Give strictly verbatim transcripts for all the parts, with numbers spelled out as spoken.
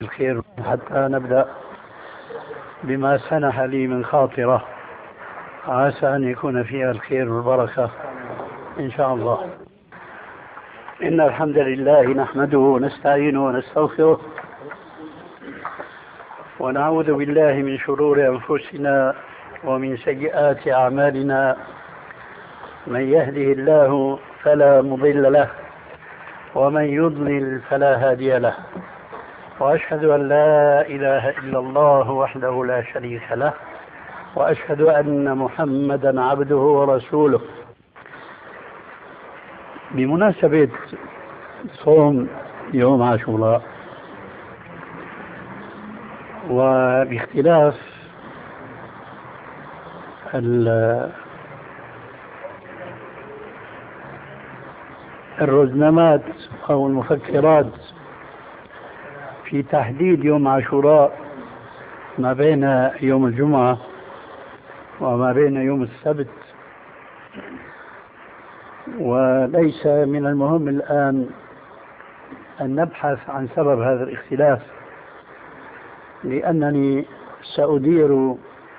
الخير حتى نبدأ بما سنح لي من خاطرة عسى أن يكون فيها الخير والبركة إن شاء الله. إن الحمد لله نحمده ونستعينه ونستغفره ونعوذ بالله من شرور أنفسنا ومن سيئات أعمالنا. من يهده الله فلا مضل له ومن يضلل فلا هادي له، وأشهد أن لا إله إلا الله وحده لا شريك له، وأشهد أن محمدا عبده ورسوله. بمناسبة صوم يوم عاشوراء وباختلاف الرزنامات أو المفكرات في تحديد يوم عاشوراء ما بين يوم الجمعة وما بين يوم السبت، وليس من المهم الآن أن نبحث عن سبب هذا الاختلاف، لأنني سأدير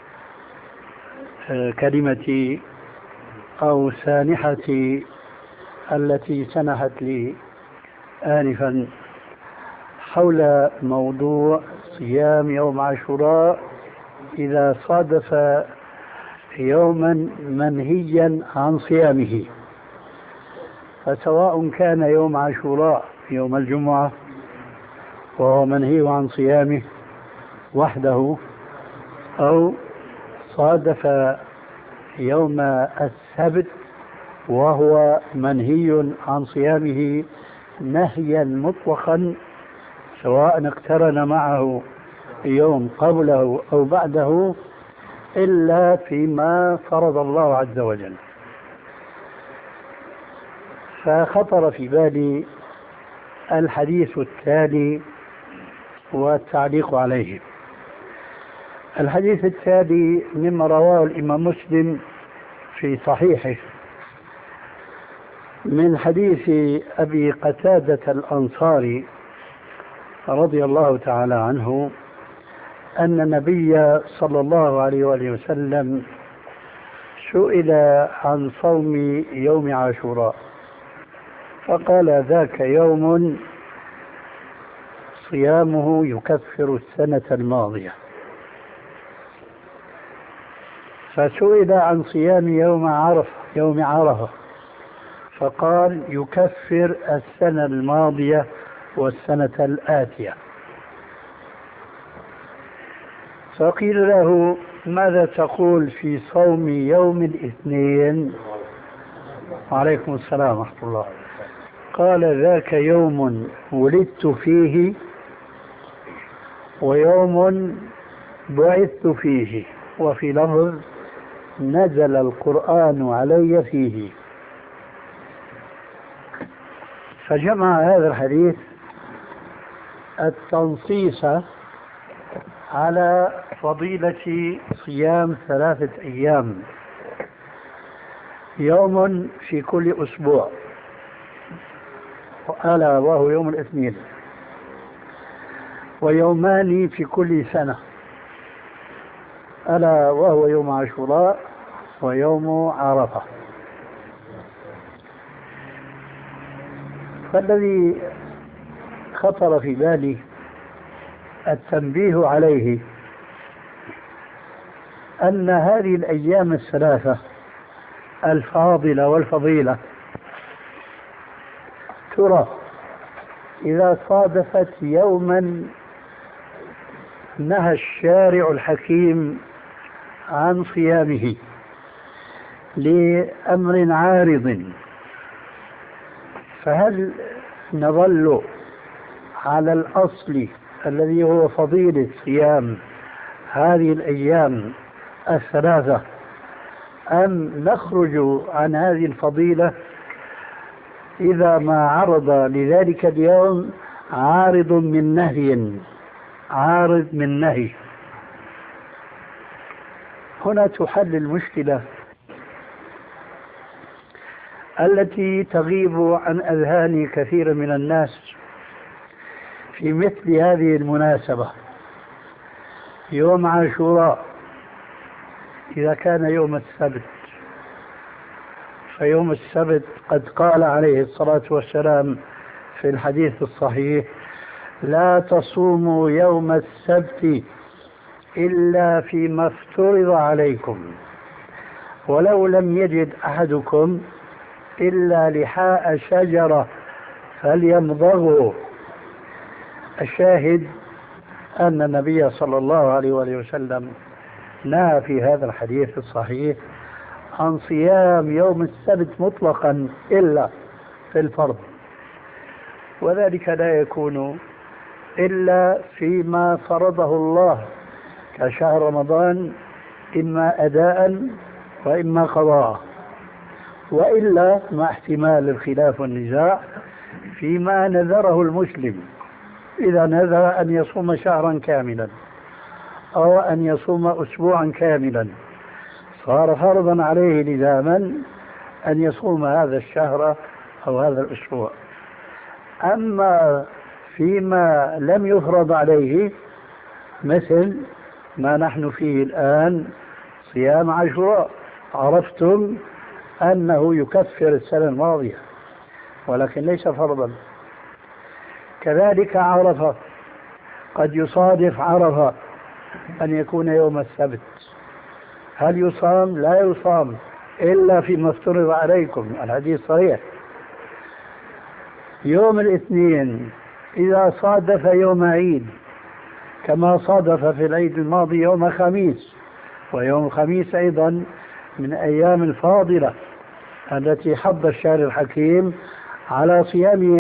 كلمتي أو سانحتي التي سنحت لي آنفا حول موضوع صيام يوم عاشوراء إذا صادف يوما منهيا عن صيامه، فسواء كان يوم عاشوراء يوم الجمعة وهو منهي عن صيامه وحده، أو صادف يوم السبت وهو منهي عن صيامه نهيا مطلقا، سواء اقترن معه يوم قبله أو بعده، إلا فيما فرض الله عز وجل. فخطر في بالي الحديث التالي والتعليق عليه. الحديث التالي مما رواه الإمام مسلم في صحيحه من حديث أبي قتادة الأنصاري رضي الله تعالى عنه أن النبي صلى الله عليه وآله وسلم سئل عن صوم يوم عاشوراء فقال: ذاك يوم صيامه يكفر السنة الماضية. فسئل عن صيام يوم عرفة يوم عرفة فقال: يكفر السنة الماضية والسنة الآتية. فقيل له: ماذا تقول في صوم يوم الاثنين؟ وعليكم السلام ورحمة الله. قال: ذاك يوم ولدت فيه ويوم بعثت فيه، وفي لفظ نزل القرآن علي فيه. فجمع هذا الحديث التنصيص على فضيلة صيام ثلاثة أيام، يوم في كل أسبوع ألا وهو يوم الاثنين، ويومان في كل سنة ألا وهو يوم عاشوراء ويوم عرفة. فالذي خطر في بالي التنبيه عليه أن هذه الأيام الثلاثة الفاضلة والفضيلة ترى إذا صادفت يوما نهى الشارع الحكيم عن صيامه لأمر عارض، فهل نظل على الأصل الذي هو فضيلة صيام هذه الأيام الثلاثة، أم نخرج عن هذه الفضيلة إذا ما عرض لذلك اليوم عارض من نهي عارض من نهي؟ هنا تحل المشكلة التي تغيب عن أذهان كثير من الناس في مثل هذه المناسبة يوم عاشوراء إذا كان يوم السبت، فيوم السبت قد قال عليه الصلاة والسلام في الحديث الصحيح: لا تصوموا يوم السبت إلا فيما افترض عليكم، ولو لم يجد أحدكم إلا لحاء شجرة فليمضغه. الشاهد أن النبي صلى الله عليه وآله وسلم نهى في هذا الحديث الصحيح عن صيام يوم السبت مطلقا إلا في الفرض، وذلك لا يكون إلا فيما فرضه الله كشهر رمضان، إما أداء وإما قضاء، وإلا مع احتمال الخلاف والنزاع فيما نذره المسلم. إذا نذر أن يصوم شهرا كاملا أو أن يصوم أسبوعا كاملا صار فرضا عليه لزاما أن يصوم هذا الشهر أو هذا الأسبوع. أما فيما لم يفرض عليه مثل ما نحن فيه الآن صيام عاشوراء، عرفتم أنه يكفر السنة الماضية ولكن ليس فرضا. كذلك عرفة، قد يصادف عرفة أن يكون يوم السبت، هل يصام؟ لا يصام إلا فيما افترض عليكم، الحديث صحيح. يوم الاثنين إذا صادف يوم عيد كما صادف في العيد الماضي يوم خميس، ويوم الخميس أيضا من أيام الفاضلة التي حض الشارع الحكيم على صيامه